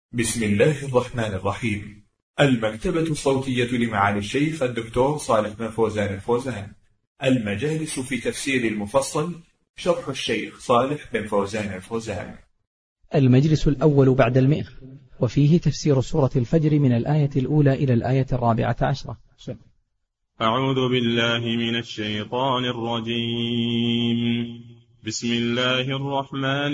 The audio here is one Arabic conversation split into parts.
بسم الله الرحمن الرحيم. المكتبة الصوتية لمعالي الشيخ الدكتور صالح بن فوزان الفوزان. المجالس في تفسير المفصل، شرح الشيخ صالح بن فوزان الفوزان. المجلس الأول بعد 100، وفيه تفسير سورة الفجر من الآية الأولى إلى الآية 14. أعوذ بالله من الشيطان الرجيم. بسم الله الرحمن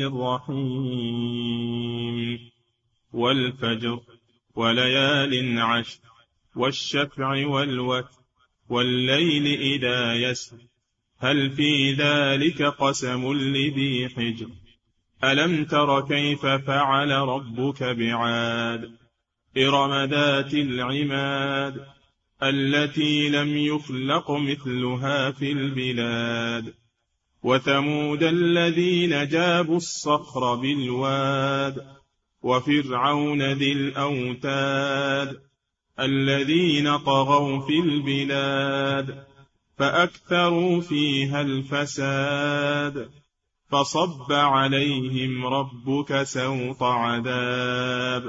الرحيم. والفجر وليال عشر والشفع والوتر والليل إذا يسر هل في ذلك قسم لذي حجر ألم تر كيف فعل ربك بعاد إرم ذات العماد التي لم يخلق مثلها في البلاد وثمود الذين جابوا الصخر بالواد وفرعون ذي الأوتاد الذين طغوا في البلاد فأكثروا فيها الفساد فصب عليهم ربك سوط عذاب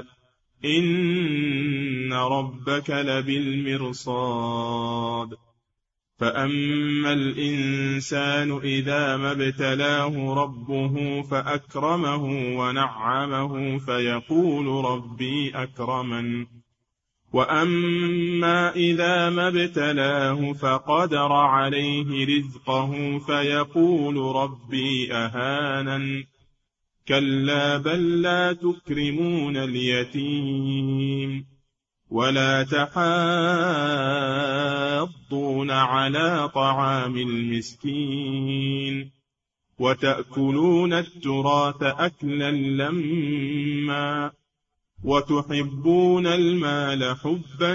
إن ربك لبالمرصاد فأما الإنسان إذا ما ابتلاه ربه فأكرمه ونعمه فيقول ربي أكرمن وأما إذا ما ابتلاه فقدر عليه رزقه فيقول ربي أهانن كلا بل لا تكرمون اليتيم ولا تحاضون على طعام المسكين وتأكلون التراث أكلا لما وتحبون المال حبا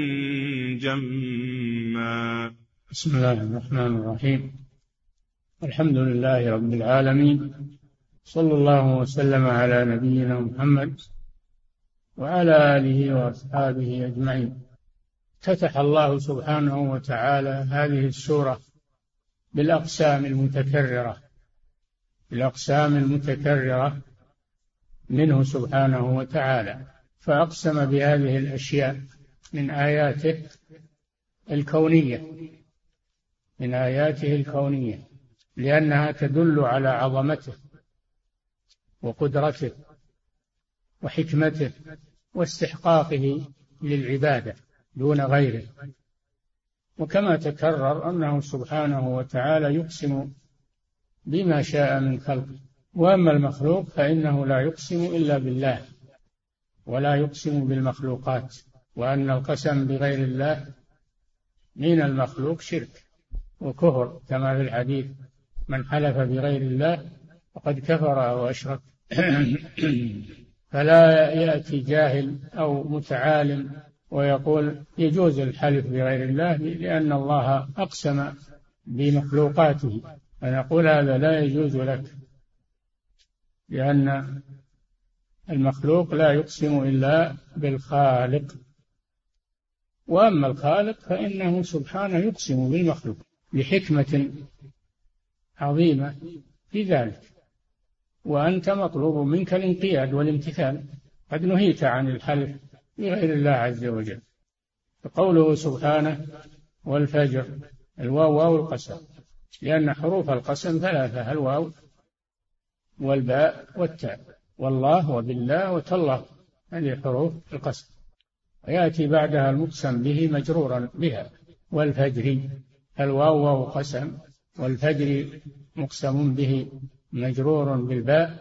جما. بسم الله الرحمن الرحيم. الحمد لله رب العالمين، صلى الله وسلم على نبينا محمد وعلى آله وأصحابه أجمعين. افتتح الله سبحانه وتعالى هذه السورة بالأقسام المتكررة منه سبحانه وتعالى، فأقسم بهذه الأشياء من آياته الكونية لأنها تدل على عظمته وقدرته وحكمته واستحقاقه للعبادة دون غيره. وكما تكرر أنه سبحانه وتعالى يقسم بما شاء من خلقه، وأما المخلوق فإنه لا يقسم إلا بالله ولا يقسم بالمخلوقات، وأن القسم بغير الله من المخلوق شرك وكفر، كما في الحديث من حلف بغير الله فقد كفر أو أشرك. فلا يأتي جاهل أو متعالم ويقول يجوز الحلف بغير الله لأن الله أقسم بمخلوقاته، فنقول هذا لا يجوز لك، لأن المخلوق لا يقسم إلا بالخالق. وأما الخالق فإنه سبحانه يقسم بالمخلوق لحكمة عظيمة في ذلك، وأنت مطلوب منك الانقياد والامتثال، قد نهيت عن الحلف بغير الله عز وجل. فقوله سبحانه والفجر، الواو واو القسم، لأن حروف القسم ثلاثة، الواو والباء والتاء، والله وبالله وتالله، هذه حروف القسم، ويأتي بعدها المقسم به مجرورا بها. والفجر، الواو واو قسم، والفجر مقسم به مجرور بالباء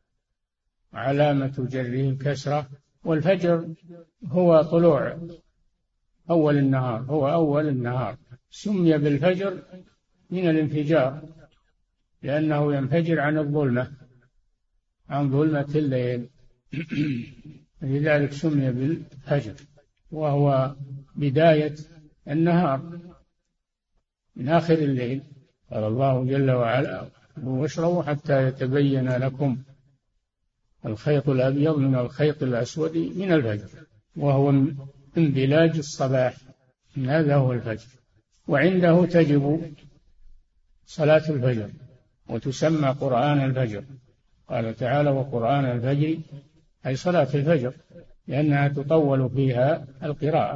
علامة جره الكسرة. والفجر هو طلوع أول النهار، هو أول النهار، سمي بالفجر من الانفجار لأنه ينفجر عن الظلمة، عن ظلمة الليل، لذلك سمي بالفجر، وهو بداية النهار من آخر الليل. قال الله جل وعلا واشربوا حتى يتبين لكم الخيط الأبيض من الخيط الأسود من الفجر، وهو انبلاج الصباح، هذا هو الفجر. وعنده تجب صلاة الفجر وتسمى قرآن الفجر، قال تعالى وقرآن الفجر أي صلاة الفجر، لأنها تطول فيها القراءة،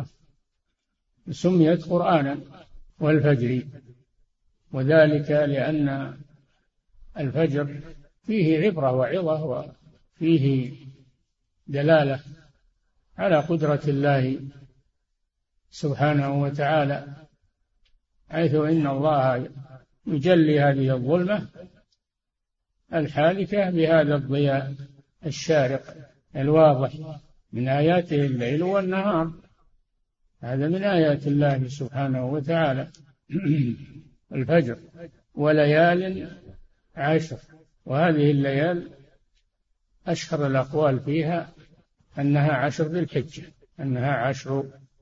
سميت قرآنا والفجر، وذلك لأن الفجر فيه عبرة وعظة وفيه دلالة على قدرة الله سبحانه وتعالى، حيث إن الله يجلي هذه الظلمة الحالكة بهذا الضياء الشارق الواضح من آياته الليل والنهار، هذا من آيات الله سبحانه وتعالى. الفجر وليال عشر، وهذه الليال أشهر الأقوال فيها أنها عشر ذي الحجة، أنها عشر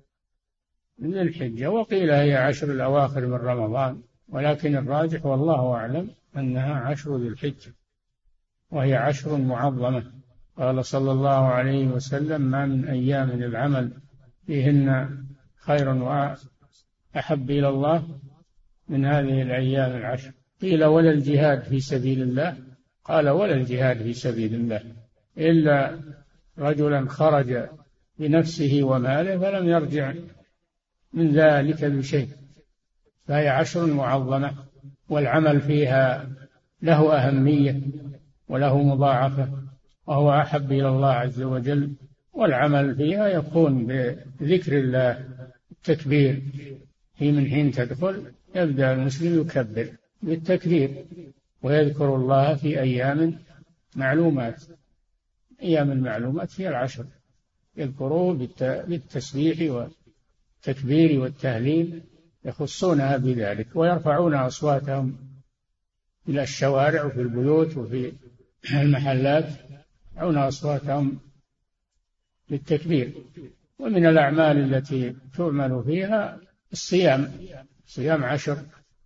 ذي الحجة، وقيل هي عشر الأواخر من رمضان، ولكن الراجح والله أعلم أنها عشر ذي الحجة، وهي عشر معظمة. قال صلى الله عليه وسلم: ما من أيام العمل فيهن خير وأحب إلى الله من هذه الأيام العشر. قيل: ولا الجهاد في سبيل الله؟ قال: ولا الجهاد في سبيل الله إلا رجلا خرج بنفسه وماله فلم يرجع من ذلك بشيء، فهي عشر معظمة، والعمل فيها له أهمية وله مضاعفة، وهو أحب إلى الله عز وجل. والعمل فيها يكون بذكر الله، التكبير، من حين تدخل يبدأ المسلم يكبر بالتكبير ويذكر الله في أيام معلومات. أيام المعلومات هي العشر، يذكروه بالتسبيح والتكبير والتهليل، يخصونها بذلك، ويرفعون أصواتهم إلى الشوارع وفي البيوت وفي المحلات، يرفعون أصواتهم بالتكبير. ومن الأعمال التي تعمل فيها الصيام، صيام عشر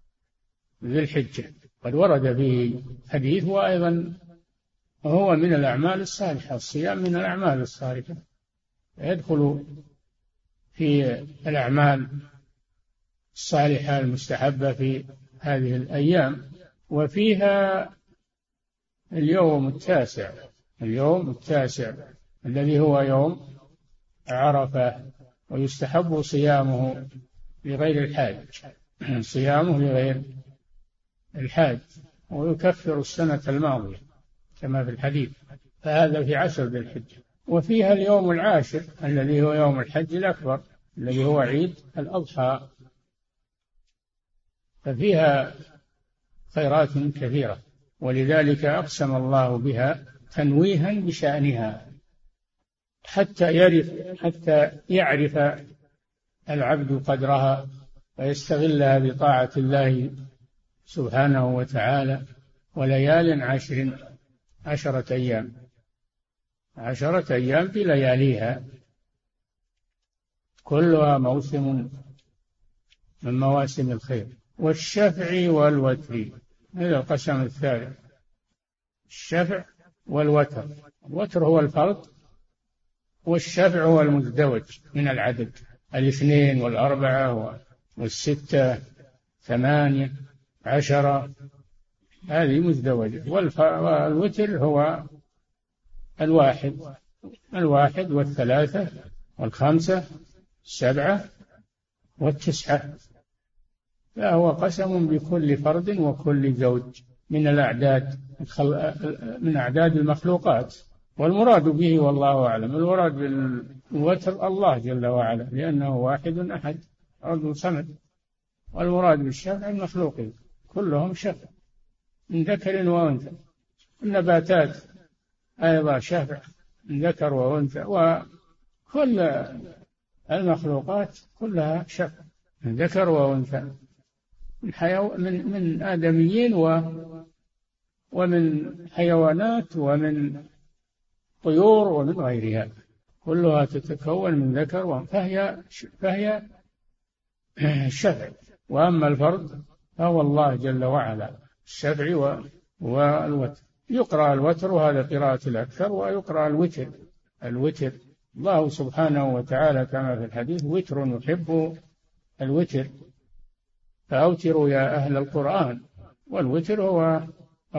ذي الحجة، قد ورد فيه حديث، وأيضا هو من الأعمال الصالحة، الصيام من الأعمال الصالحة، يدخل في الأعمال الصالحة المستحبة في هذه الأيام. وفيها اليوم التاسع، اليوم التاسع الذي هو يوم عرفة، ويستحب صيامه لغير الحاج، صيامه لغير الحاج، ويكفر السنة الماضية كما في الحديث، فهذا في عشر ذي الحجة. وفيها اليوم العاشر الذي هو يوم الحج الأكبر الذي هو عيد الأضحى، ففيها خيرات كثيرة، ولذلك أقسم الله بها تنويها بشأنها حتى يعرف العبد قدرها ويستغلها بطاعة الله سبحانه وتعالى. وليال عشر، عشرة أيام، عشرة أيام بلياليها، كلها موسم من مواسم الخير. والشفع والوتر، هذا القسم الثالث، الشفع والوتر. الوتر هو الفرد، والشفع هو المزدوج من العدد، الاثنين والأربعة والستة، 8، 10، هذه مزدوجة. والوتر هو الواحد والثلاثة والخمسة، 7 والتسعة. فهو قسم بكل فرد وكل زوج من الأعداد، من أعداد المخلوقات. والمراد به والله أعلم، المراد بالوتر الله جل وعلا، لأنه واحد أحد فرد صمد. والمراد بالشفع المخلوقين كلهم شفع من ذكر وأنثى، النباتات أيضا شفع من ذكر وأنثى، وكل المخلوقات كلها شفع من ذكر وأنثى، من آدميين ومن حيوانات ومن طيور ومن غيرها، كلها تتكون من ذكر وأنثى، فهي الشفع. وأما الفرد فهو الله جل وعلا، الشفع والوتر. يقرأ الوتر، وهذا قراءة الأكثر، ويقرأ الوتر. الله سبحانه وتعالى كما في الحديث: وتر يحب الوتر، فأوتروا يا أهل القرآن. والوتر هو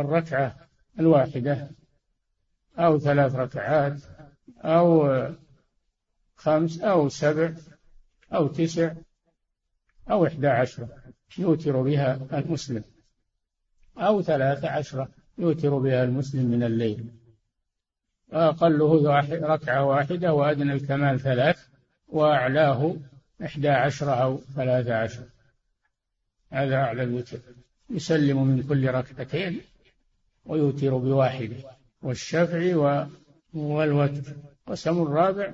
الركعة الواحدة أو 3 ركعات أو 5 أو 7 أو 9 أو 11 يوتر بها المسلم، أو 13 يوتر بها المسلم من الليل، أقله ركعة واحدة، وأدنى الكمال 3، وأعلاه 11 أو 13. هذا أعلى الوتر، يسلم من كل ركعتين ويوتر بواحدة. والشفع والوتر. قسم الرابع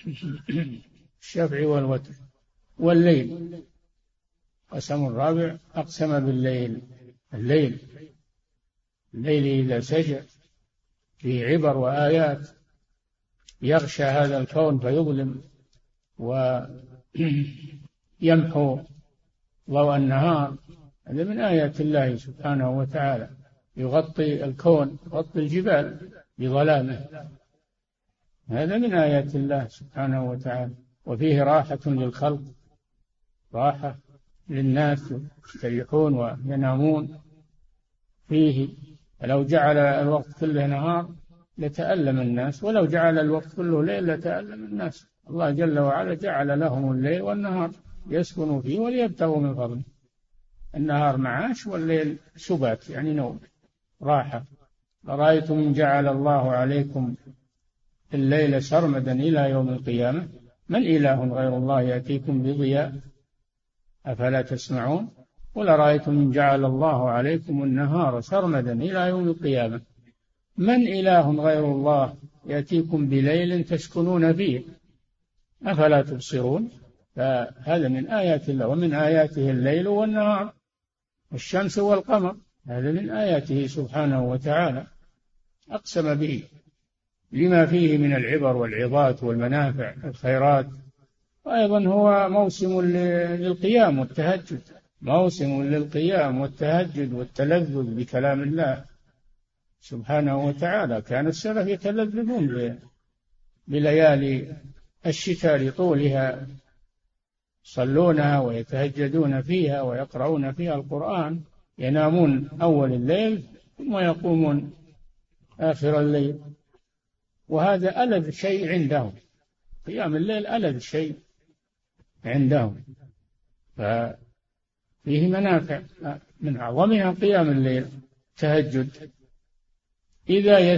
الشفع والوتر. والليل قسم الرابع أقسم بالليل. الليل إذا سجى فيه عبر وآيات، يغشى هذا الكون فيظلم ويمحو ضوء النهار. هذا من آيات الله سبحانه وتعالى، يغطي الكون، يغطي الجبال بظلامه، هذا من آيات الله سبحانه وتعالى. وفيه راحة للخلق، راحة للناس يستريحون وينامون فيه. فلو جعل الوقت كله نهار لتألم الناس، ولو جعل الوقت كله ليل لتألم الناس. الله جل وعلا جعل لهم الليل والنهار يسكنوا فيه وليبتغوا من فضله. النهار معاش والليل سبات، يعني نوم راحة. أرأيتم إن جعل الله عليكم الليل سرمدا إلى يوم القيامة من إله غير الله يأتيكم بضياء أفلا تسمعون. قل أرأيتم إن جعل الله عليكم النهار سرمدا إلى يوم القيامة من إله غير الله يأتيكم بليل تسكنون فيه أفلا تبصرون. فهذا من آيات الله. ومن آياته الليل والنهار والشمس والقمر، هذا من آياته سبحانه وتعالى، أقسم به لما فيه من العبر والعظات والمنافع الخيرات. وأيضا هو موسم للقيام والتهجد، موسم للقيام والتهجد والتلذذ بكلام الله سبحانه وتعالى. كان السلف يتلذذون بليالي الشتاء لطولها، يصلونها ويتهجدون فيها ويقرؤون فيها القرآن، ينامون أول الليل ثم يقومون آخر الليل. وهذا ألذ شيء عندهم، قيام الليل ألذ شيء عندهم، فيه منافع من أعظمها قيام الليل تهجد. إذا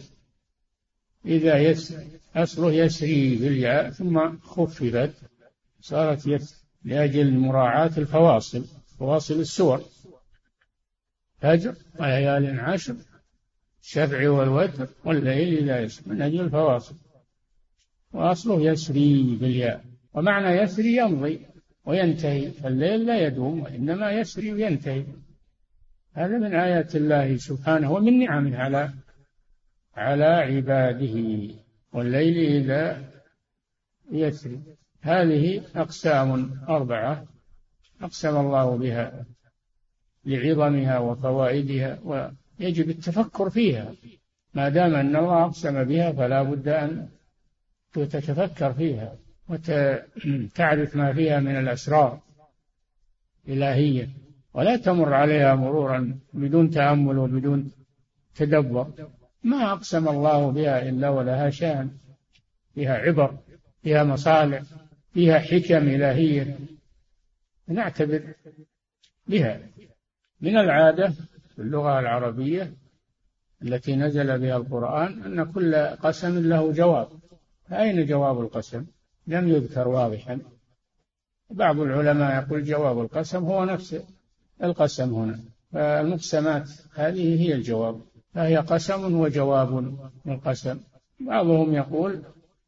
يسري أصله يسري بالياء ثم خففت صارت يسري لأجل مراعاة فواصل السور. فجر وليال عشر، الشفع والوتر والليل إذا يسري، من أجل الفواصل. وأصله يسري بالياء، ومعنى يسري يمضي وينتهي، الليل لا يدوم وإنما يسري وينتهي. هذا من آيات الله سبحانه ومن نعمه على عباده. والليل إذا يسري. هذه أقسام 4 أقسم الله بها لعظمها وفوائدها، ويجب التفكر فيها. ما دام أن الله أقسم بها فلا بد أن تتفكر فيها وتعرف ما فيها من الأسرار الإلهية، ولا تمر عليها مرورا بدون تأمل وبدون تدبر. ما أقسم الله بها إلا ولها شأن، فيها عبر، فيها مصالح، فيها حكم إلهية نعتبر بها. من العادة في اللغة العربية التي نزل بها القرآن أن كل قسم له جواب. أين جواب القسم؟ لم يذكر واضحا. بعض العلماء يقول جواب القسم هو نفس القسم هنا، فالمقسمات هذه هي الجواب، فهي قسم وجواب القسم. بعضهم يقول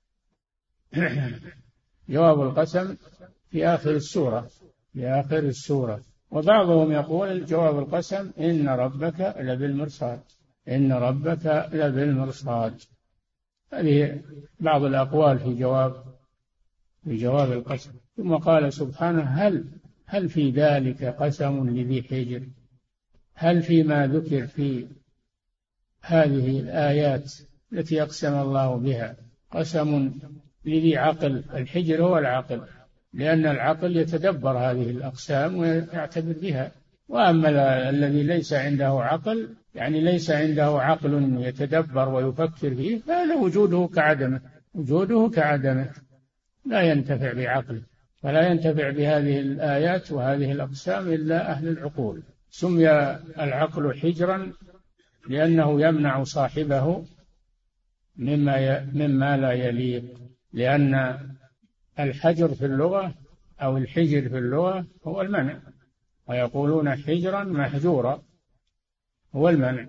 جواب القسم في آخر السورة، وبعضهم يقول جواب القسم إن ربك لبالمرصاد. هذه بعض الأقوال في جواب القسم. ثم قال سبحانه هل في ذلك قسم لذي حجر، هل فيما ذكر في هذه الآيات التي أقسم الله بها قسم لذي عقل. الحجر هو العقل، لأن العقل يتدبر هذه الأقسام ويعتبر بها. وأما الذي ليس عنده عقل، يعني ليس عنده عقل يتدبر ويفكر فيه، فهذا وجوده كعدمه. لا ينتفع بعقله، فلا ينتفع بهذه الآيات وهذه الأقسام إلا أهل العقول. سمي العقل حجرا لأنه يمنع صاحبه مما لا يليق، لأن الحجر في اللغة أو الحجر في اللغة هو المنع، ويقولون حجرا محجورا هو المنع.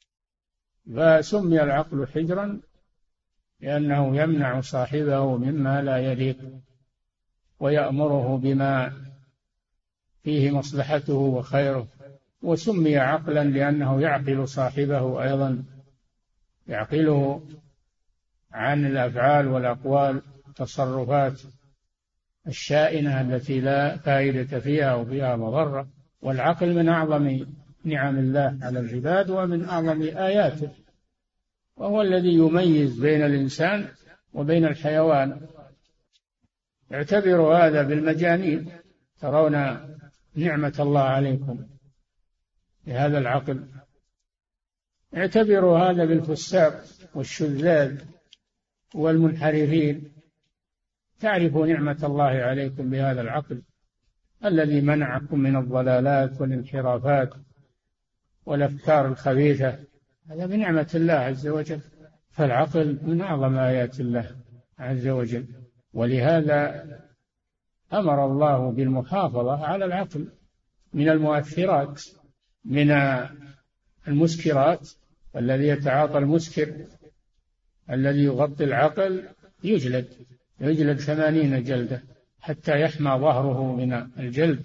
فسمي العقل حجرا لأنه يمنع صاحبه مما لا يليق ويأمره بما فيه مصلحته وخيره. وسمي عقلا لأنه يعقل صاحبه أيضا، يعقله عن الأفعال والأقوال التصرفات الشائنة التي لا فائدة فيها وفيها مضرة. والعقل من أعظم نعم الله على العباد ومن أعظم آياته، وهو الذي يميز بين الإنسان وبين الحيوان. اعتبروا هذا بالمجانين، ترون نعمة الله عليكم بهذا العقل. اعتبروا هذا بالفساق والشذاذ والمنحرفين، تعرفوا نعمة الله عليكم بهذا العقل الذي منعكم من الضلالات والانحرافات والأفكار الخبيثة. هذا بنعمة الله عز وجل. فالعقل من أعظم آيات الله عز وجل، ولهذا أمر الله بالمحافظة على العقل من المؤثرات، من المسكرات. الذي يتعاطى المسكر الذي يغطي العقل يجلد 80 جلدة حتى يحمى ظهره من الجلد،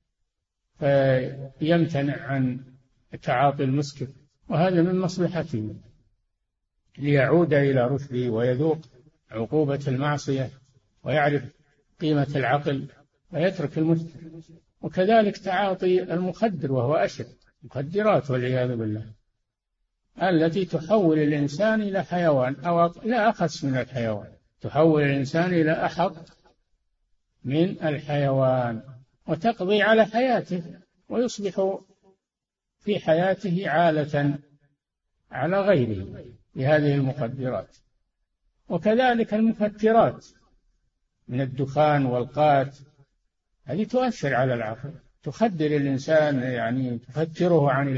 فيمتنع عن تعاطي المسكر. وهذا من مصلحته ليعود إلى رشده ويذوق عقوبة المعصية ويعرف قيمة العقل ويترك المسكر. وكذلك تعاطي المخدر وهو أشد، مخدرات والعياذ بالله، التي تحول الإنسان إلى حيوان أو لا أخس من الحيوان، تحول الإنسان إلى أحط من الحيوان وتقضي على حياته ويصبح في حياته عالة على غيره بهذه المخدرات. وكذلك المفترات من الدخان والقات، هذه تؤثر على العقل، تخدر الإنسان، يعني تفتره عن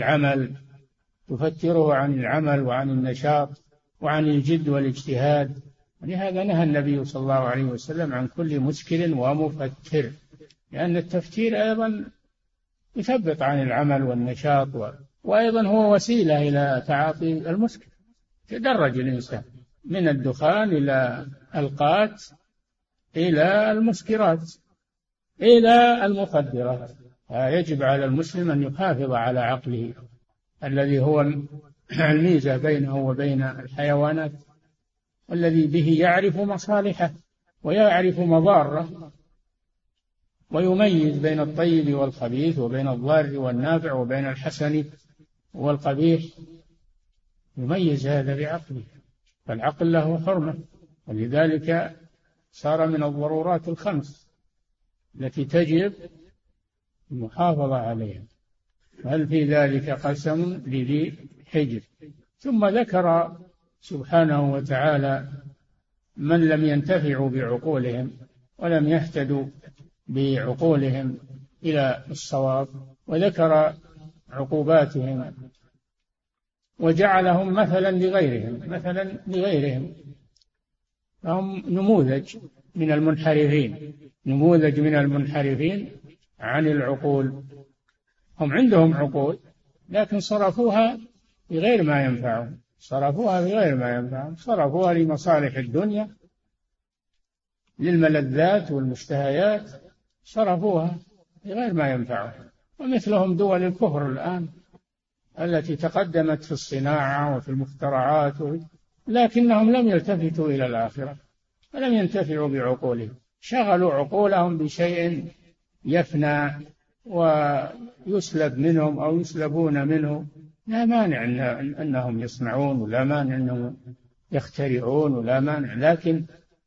العمل وعن النشاط وعن الجد والاجتهاد. ولهذا نهى النبي صلى الله عليه وسلم عن كل مسكر ومفتر، لأن التفتير أيضا يثبط عن العمل والنشاط، وأيضا هو وسيلة إلى تعاطي المسكر. تدرج الإنسان من الدخان إلى القات إلى المسكرات إلى المخدرات. يجب على المسلم أن يحافظ على عقله الذي هو الميزة بينه وبين الحيوانات، والذي به يعرف مصالحه ويعرف مضاره، ويميز بين الطيب والخبيث وبين الضار والنافع وبين الحسن والقبيح، يميز هذا بعقله. فالعقل له حرمة، ولذلك صار من الضرورات الخمس التي تجب المحافظة عليها. هل في ذلك قسم لذي حجر؟ ثم ذكر سبحانه وتعالى من لم ينتفعوا بعقولهم ولم يهتدوا بعقولهم إلى الصواب، وذكر عقوباتهم وجعلهم مثلا لغيرهم، فهم نموذج من المنحرفين عن العقول. هم عندهم عقول لكن صرفوها بغير ما ينفعهم، صرفوها لمصالح الدنيا، للملذات والمشتهيات، صرفوها بغير ما ينفعهم. ومثلهم دول الكفر الآن التي تقدمت في الصناعة وفي المخترعات، لكنهم لم يلتفتوا إلى الآخرة ولم ينتفعوا بعقولهم، شغلوا عقولهم بشيء يفنى ويسلب منهم أو يسلبون منه. لا مانع أنهم يصنعون، ولا مانع أنهم يخترعون، ولا مانع، لكن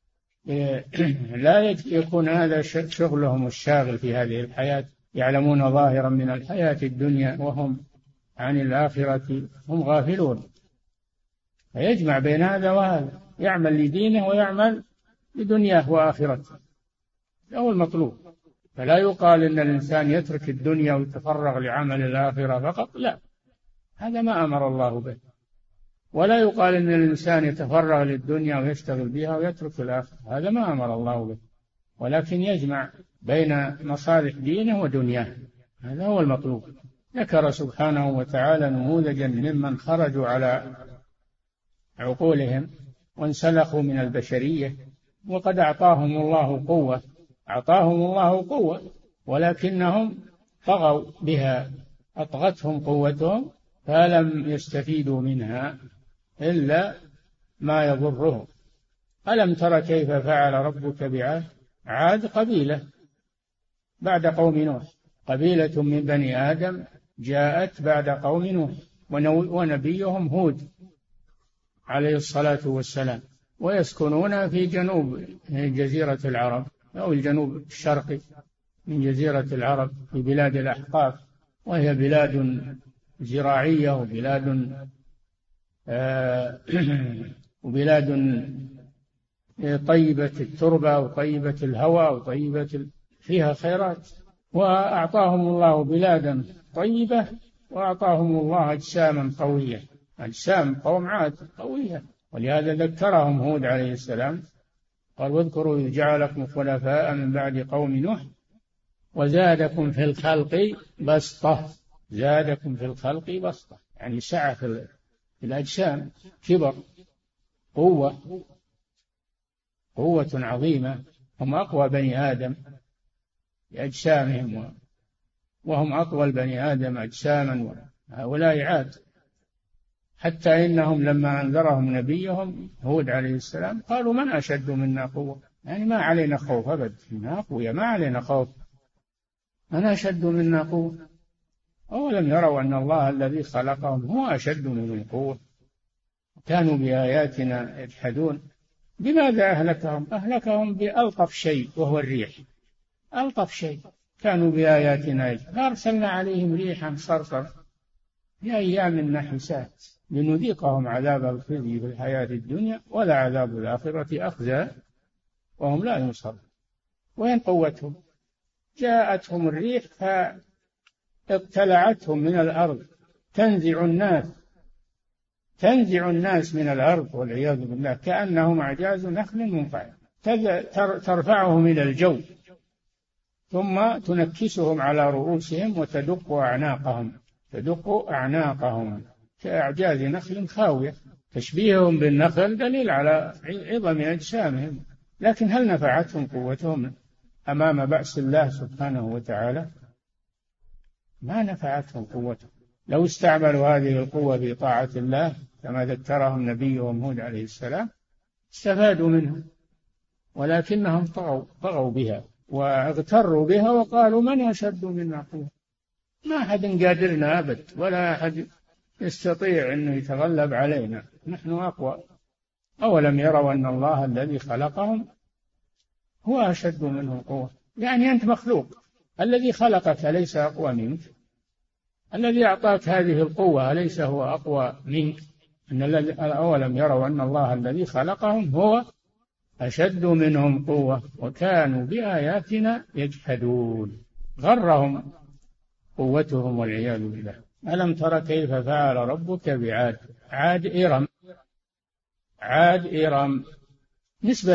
لا يكون هذا شغلهم الشاغل في هذه الحياة. يعلمون ظاهرا من الحياة الدنيا وهم عن الآخرة هم غافلون. فيجمع بين هذا وهذا، يعمل لدينه ويعمل لدنياه وآخرته، هو المطلوب. فلا يقال إن الإنسان يترك الدنيا ويتفرغ لعمل الآخرة فقط، لا، هذا ما أمر الله به. ولا يقال إن الإنسان يتفرغ للدنيا ويشتغل بها ويترك الآخرة، هذا ما أمر الله به، ولكن يجمع بين مصالح دينه ودنياه، هذا هو المطلوب. ذكر سبحانه وتعالى نموذجا ممن خرجوا على عقولهم وانسلخوا من البشرية، وقد أعطاهم الله قوة ولكنهم طغوا بها، أطغتهم قوتهم فلم يستفيدوا منها إلا ما يضرهم. ألم تر كيف فعل ربك بعاد؟ عاد قبيلة بعد قوم نوح، قبيلة من بني آدم جاءت بعد قوم نوح ونبيهم هود عليه الصلاة والسلام، ويسكنون في جنوب جزيرة العرب أو الجنوب الشرقي من جزيرة العرب في بلاد الأحقاف، وهي بلاد زراعية وبلاد طيبة التربة وطيبة الهواء فيها خيرات. وأعطاهم الله بلادا طيبة، وأعطاهم الله أجساما قوية، أجسام قوم عاد قوية، ولهذا ذكرهم هود عليه السلام قال واذكروا إذ جعلكم خلفاء من بعد قوم نوح وزادكم في الخلق بسطة. زادكم في الخلق بسطة يعني سعة في الأجسام، كبر، قوة عظيمة. هم أقوى بني آدم بأجسامهم، وهم أقوى البني آدم أجساما، هؤلاء عاد. حتى إنهم لما أنذرهم نبيهم هود عليه السلام قالوا من أشد منا قوة، يعني ما علينا خوف أبد، إننا أقوياء ما علينا خوف، من أشد منا قوة. أولم يروا أن الله الذي خلقهم هو أشد منهم قوة، كانوا بآياتنا يجحدون. بماذا أهلكهم؟ أهلكهم بألطف شيء وهو الريح، ألطف شيء، كانوا بآياتنا يجحدون. فأرسلنا عليهم ريحا صرصر في أيام نحسات لنذيقهم عذاب الخزي في الحياة الدنيا ولعذاب الآخرة أخزى وهم لا ينصرون. وين قوتهم؟ جاءتهم الريح فابتلعتهم من الأرض، تنزع الناس من الأرض والعياذ بالله، كأنهم أعجاز نخل منقعر، ترفعهم إلى الجو ثم تنكسهم على رؤوسهم وتدق أعناقهم كأعجاز نخل خاوية. تشبيههم بالنخل دليل على عظم أجسامهم، لكن هل نفعتهم قوتهم أمام بأس الله سبحانه وتعالى؟ ما نفعتهم قوتهم. لو استعملوا هذه القوة في طاعة الله كما ذكرهم نبيهم هود عليه السلام استفادوا منها، ولكنهم طغوا بها واغتروا بها وقالوا من أشد منا قوة. ما أحد قادرنا أبد، ولا أحد يستطيع أن يتغلب علينا، نحن أقوى. أولم يروا أن الله الذي خلقهم هو أشد منهم قوة، يعني أنت مخلوق، الذي خلقك أليس أقوى منك؟ الذي أعطاك هذه القوة أليس هو أقوى منك؟ أولم يروا أن الله الذي خلقهم هو أشد منهم قوة وكانوا بآياتنا يجحدون، غرهم قوتهم والعياذ بالله. ألم تر كيف فعل ربك بعاد؟ عاد إرم نسبة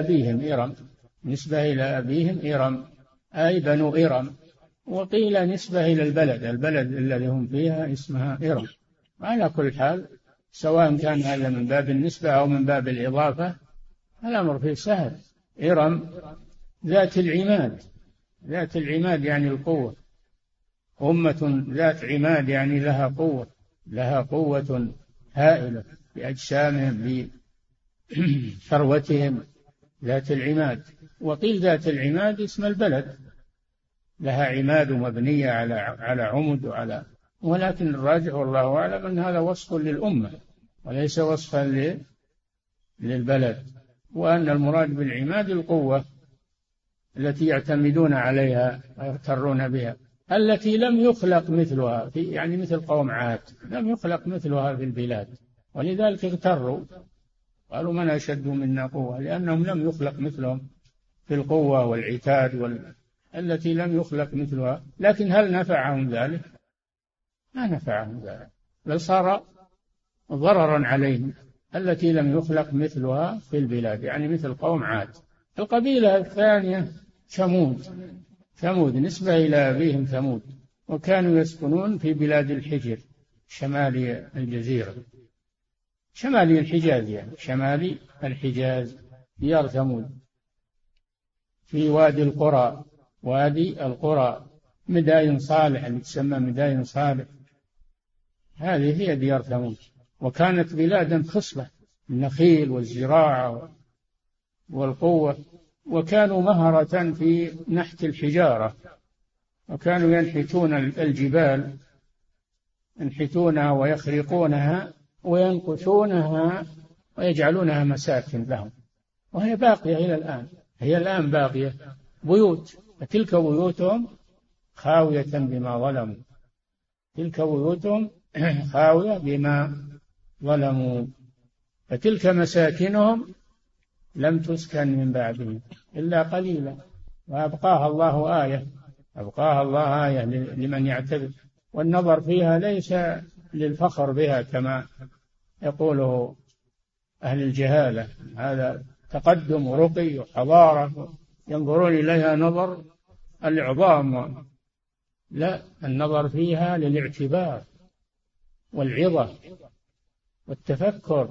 إلى أبيهم إرم أي بنو إرم، وقيل نسبة إلى البلد الذي هم فيها اسمها إرم. على كل حال سواء كان هذا من باب النسبة أو من باب الإضافة الأمر فيه سهل. إرم ذات العماد يعني القوة، أمة ذات عماد يعني لها قوة هائلة بأجسامهم بثروتهم، ذات العماد. وقيل ذات العماد اسم البلد، لها عماد مبنية على عمد ولكن الراجح والله أعلم أن هذا وصف للأمة وليس وصفا للبلد، وأن المراد بالعماد القوة التي يعتمدون عليها ويغترون بها، التي لم يخلق مثلها يعني مثل قوم عاد لم يخلق مثلها في البلاد، ولذلك اغتروا قالوا من أشد منا قوة، لأنهم لم يخلق مثلهم في القوة والعتاد التي لم يخلق مثلها. لكن هل نفعهم ذلك؟ ما نفعهم ذلك، بل صار ضررا عليهم، التي لم يخلق مثلها في البلاد، يعني مثل قوم عاد. القبيلة الثانية ثمود نسبة إلى أبيهم ثمود، وكانوا يسكنون في بلاد الحجر شمال الجزيرة، شمال الحجاز، يعني شمال الحجاز، ديار ثمود في وادي القرى مداين صالح، اللي تسمى مداين صالح، هذه هي ديار ثمود. وكانت بلادا خصبة، النخيل والزراعة والقوة، وكانوا مهرة في نحت الحجارة، وكانوا ينحتون الجبال، ينحتونها ويخرقونها وينقشونها ويجعلونها مساكن لهم، وهي باقية إلى الآن، هي الآن باقية بيوت، فتلك بيوتهم خاوية بما ظلموا، تلك بيوتهم خاوية بما ظلموا، فتلك مساكنهم لم تسكن من بعدهم إلا قليلا، وأبقاها الله آية لمن يعتبر، والنظر فيها ليس للفخر بها كما يقوله أهل الجهالة، هذا تقدم ورقي وحضارة ينظرون إليها نظر العظام، لا، النظر فيها للاعتبار والعظة والتفكر،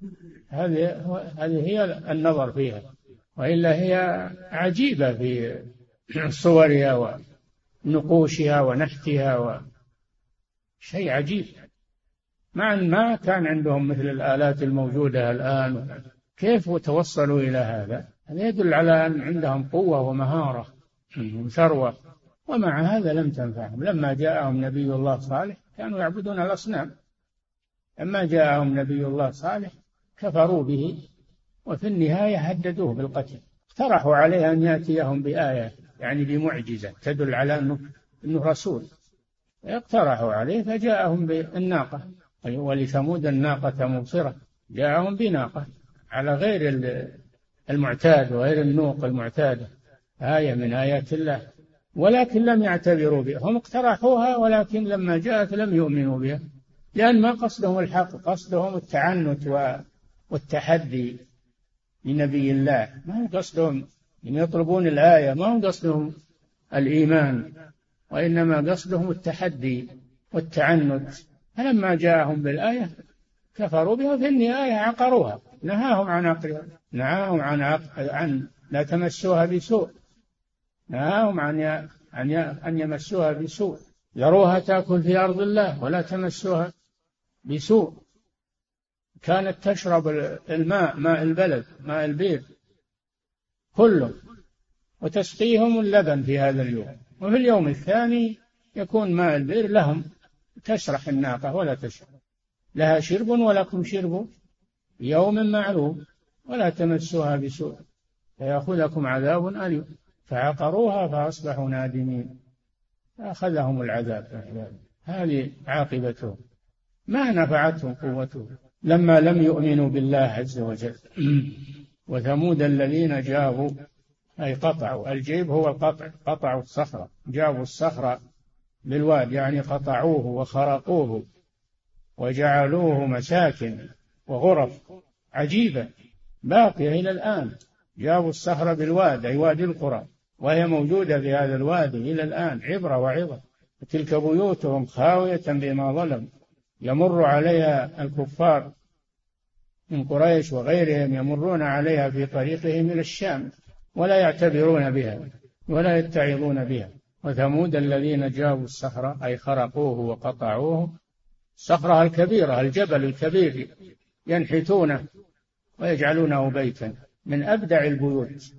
هذه هي النظر فيها، وإلا هي عجيبة في صورها ونقوشها ونحتها، شيء عجيب، مع أن ما كان عندهم مثل الآلات الموجودة الآن، كيف توصلوا إلى هذا يدل على أن عندهم قوة ومهارة وثروة، ومع هذا لم تنفعهم. لما جاءهم نبي الله صالح كانوا يعبدون الأصنام، لما جاءهم نبي الله صالح كفروا به، وفي النهاية هددوه بالقتل، اقترحوا عليه أن يأتيهم بآية، يعني بمعجزة تدل على أنه رسول، اقترحوا عليه فجاءهم بالناقة، ولثمود الناقة مبصرة، جاءهم بناقة على غير المعتاد وغير النوق المعتادة، آية من آيات الله، ولكن لم يعتبروا بها، هم اقترحوها ولكن لما جاءت لم يؤمنوا بها، لأن ما قصدهم الحق، قصدهم التعنت والتحدي لنبي الله، ما هم قصدهم إن يطلبون الآية، ما هم قصدهم الإيمان، وإنما قصدهم التحدي والتعنت، فلما جاءهم بالآية كفروا بها، في النهاية عقروها، نهاهم عن عقرها، نهاهم عن لا تمسوها بسوء، نهاهم أن يمسوها بسوء، ذروها تأكل في أرض الله ولا تمسوها بسوء. كانت تشرب الماء، ماء البلد، ماء البير كله، وتسقيهم اللبن في هذا اليوم، وفي اليوم الثاني يكون ماء البئر لهم، تشرح الناقة ولا تشرب، لها شرب ولكم شرب يوم معلوم، ولا تمسوها بسوء فيأخذكم عذاب أليم، فعقروها فأصبحوا نادمين، فأخذهم العذاب، هذه عاقبتهم، ما نفعتهم قوتهم لما لم يؤمنوا بالله عز وجل. وثمود الذين جابوا، أي قطعوا، الجيب هو القطع، قطعوا الصخرة، جابوا الصخرة بالواد، يعني قطعوه وخرقوه وجعلوه مساكن وغرف عجيبة باقية إلى الآن، جابوا الصخرة بالواد، أي وادي القرى، وهي موجودة في هذا الوادي إلى الآن، عبرة وعظة، تلك بيوتهم خاوية بما ظلم، يمر عليها الكفار من قريش وغيرهم، يمرون عليها في طريقهم إلى الشام ولا يعتبرون بها ولا يتعظون بها. وثمود الذين جابوا الصخرة، أي خرقوه وقطعوه، الصخرة الكبيرة، الجبل الكبير، ينحتونه ويجعلونه بيتا من أبدع البيوت.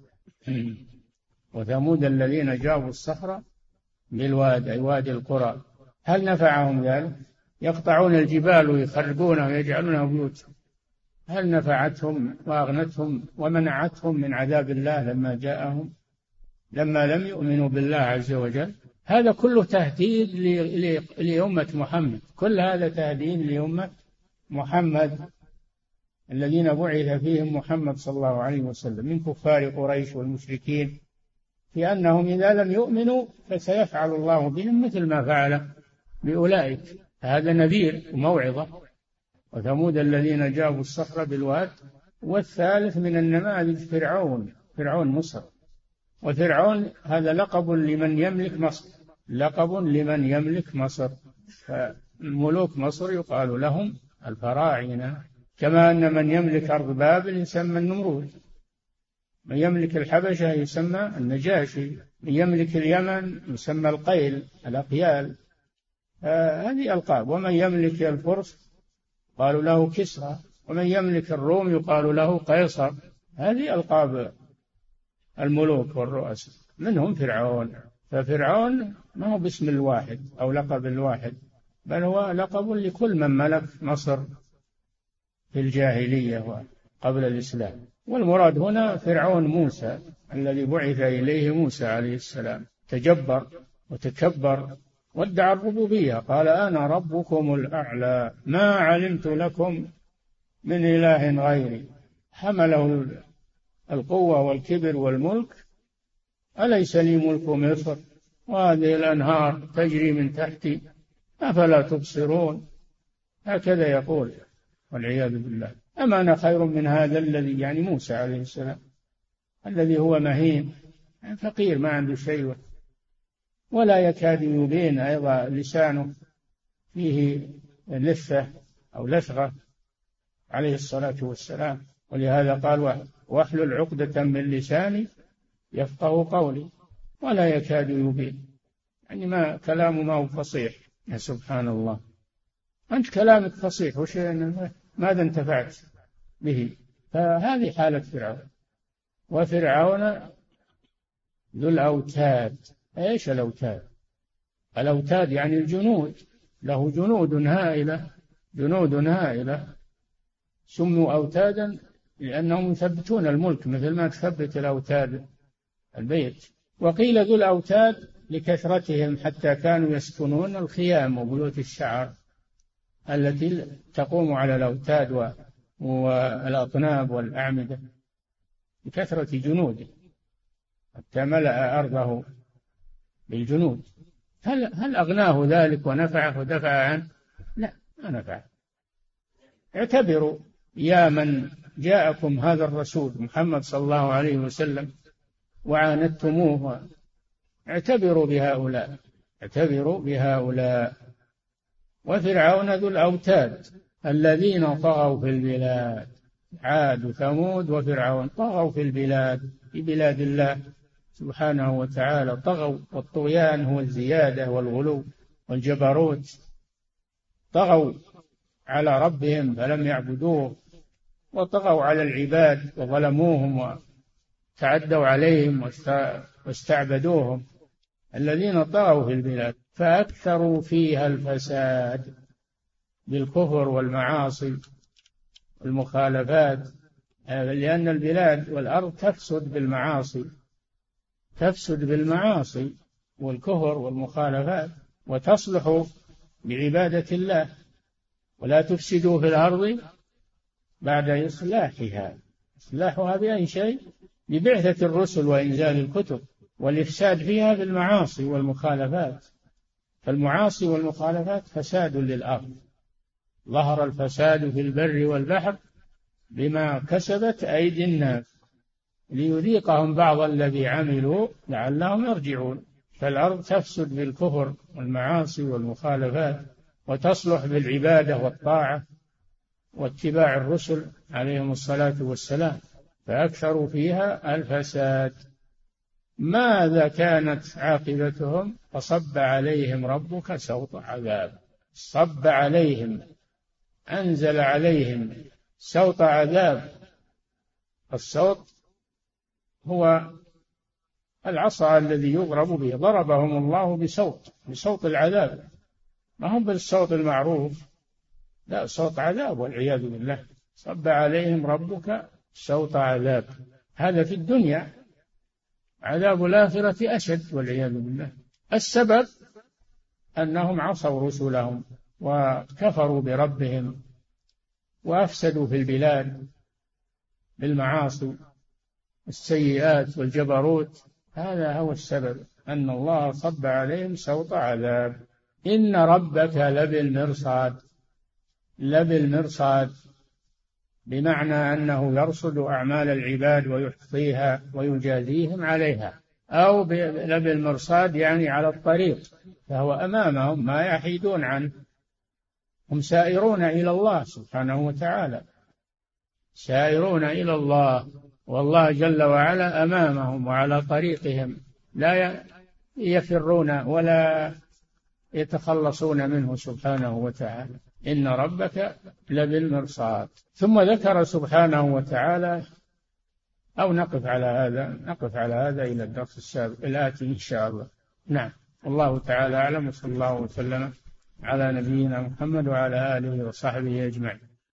وثمود الذين جابوا الصخرة بالواد، أي وادي القرى، هل نفعهم ذلك؟ يقطعون الجبال ويخربونها ويجعلونها بيوت، هل نفعتهم وأغنتهم ومنعتهم من عذاب الله لما جاءهم، لما لم يؤمنوا بالله عز وجل؟ هذا كله تهديد لأمة محمد، كل هذا تهديد لأمة محمد، الذين بعث فيهم محمد صلى الله عليه وسلم من كفار قريش والمشركين، في أنهم إذا لم يؤمنوا فسيفعل الله بهم مثل ما فعل بأولئك. هذا نذير وموعظة. وثمود الذين جابوا الصخر بالواد. والثالث من النماذج فرعون مصر. وفرعون هذا لقب لمن يملك مصر، لقب لمن يملك مصر، فملوك مصر يقال لهم الفراعنة، كما أن من يملك أرض بابل يسمى النمرود، من يملك الحبشة يسمى النجاشي، من يملك اليمن يسمى القيل الأقيال. هذه ألقاب. ومن يملك الفرس قالوا له كسرى، ومن يملك الروم يقال له قيصر. هذه ألقاب الملوك والرؤساء، منهم فرعون. ففرعون ما هو باسم الواحد أو لقب الواحد، بل هو لقب لكل من ملك مصر في الجاهلية وقبل الإسلام. والمراد هنا فرعون موسى الذي بعث إليه موسى عليه السلام، تجبر وتكبر وادعى الربوبية، قال أنا ربكم الأعلى ما علمت لكم من إله غيري. حمله القوة والكبر والملك. أليس لي ملك مصر وهذه الأنهار تجري من تحتي أفلا تبصرون. هكذا يقول والعياذ بالله. أما أنا خير من هذا الذي، يعني موسى عليه السلام، الذي هو مهين فقير ما عنده شيء ولا يكاد يبين، أيضا لسانه فيه لثة أو لثغة عليه الصلاة والسلام. ولهذا قال واحلل عقدة من لساني يفقه قولي، ولا يكاد يبين، يعني ما كلامه ما هو فصيح. يا سبحان الله، أنت كلامك فصيح ماذا انتفعت به؟ فهذه حالة فرعون. وفرعون ذو الأوتاد. إيش الأوتاد؟ الأوتاد يعني الجنود، له جنود هائلة سموا أوتادا لأنهم يثبتون الملك مثل ما تثبت الأوتاد البيت. وقيل ذو الأوتاد لكثرتهم حتى كانوا يسكنون الخيام وبيوت الشعر التي تقوم على الأوتاد والأطناب والأعمدة، بكثرة جنوده حتى ملأ أرضه بالجنود. هل أغناه ذلك ونفعه ودفع عنه؟ لا، ما نفعه. اعتبروا يا من جاءكم هذا الرسول محمد صلى الله عليه وسلم وعاندتموه، اعتبروا بهؤلاء. وفرعون ذو الأوتاد الذين طغوا في البلاد. عاد وثمود وفرعون طغوا في البلاد، في بلاد الله سبحانه وتعالى. طغوا، والطغيان هو الزيادة والغلو والجبروت. طغوا على ربهم فلم يعبدوه، وطغوا على العباد وظلموهم وتعدوا عليهم واستعبدوهم. الذين طغوا في البلاد فأكثروا فيها الفساد بالكفر والمعاصي والمخالفات، لأن البلاد والأرض تفسد بالمعاصي والكفر والمخالفات، وتصلح بعبادة الله. ولا تفسدوا في الأرض بعد إصلاحها بأي شيء؟ ببعثة الرسل وإنزال الكتب. والإفساد فيها بالمعاصي والمخالفات، فالمعاصي والمخالفات فساد للأرض. ظهر الفساد في البر والبحر بما كسبت أيدي الناس ليذيقهم بعض الذي عملوا لعلهم يرجعون. فالأرض تفسد بالكفر والمعاصي والمخالفات، وتصلح بالعبادة والطاعة واتباع الرسل عليهم الصلاة والسلام. فأكثروا فيها الفساد. ماذا كانت عاقبتهم؟ فصب عليهم ربك سوط عذاب. صب عليهم، أنزل عليهم سوط عذاب. السوط هو العصا الذي يضرب به. ضربهم الله بصوت العذاب، ما هم بالصوت المعروف، لا، صوت عذاب والعياذ بالله. صب عليهم ربك سوط عذاب. هذا في الدنيا. عذاب الآخرة أشد والعياذ بالله. السبب أنهم عصوا رسلهم وكفروا بربهم وأفسدوا في البلاد بالمعاصي السيئات والجبروت. هذا هو السبب، أن الله صب عليهم سوط عذاب. إن ربك لبالمرصاد. لبالمرصاد بمعنى أنه يرصد أعمال العباد ويحصيها ويجازيهم عليها، أو لبالمرصاد يعني على الطريق، فهو أمامهم ما يحيدون عنه. هم سائرون إلى الله سبحانه وتعالى، سائرون إلى الله، والله جل وعلا أمامهم وعلى طريقهم، لا يفرون ولا يتخلصون منه سبحانه وتعالى. إن ربك لبالمرصاد. ثم ذكر سبحانه وتعالى، أو نقف على هذا إلى الدرس السابق الآتي إن شاء الله. نعم، الله تعالى أعلم، وصلى الله وسلم على نبينا محمد وعلى آله وصحبه أجمعين.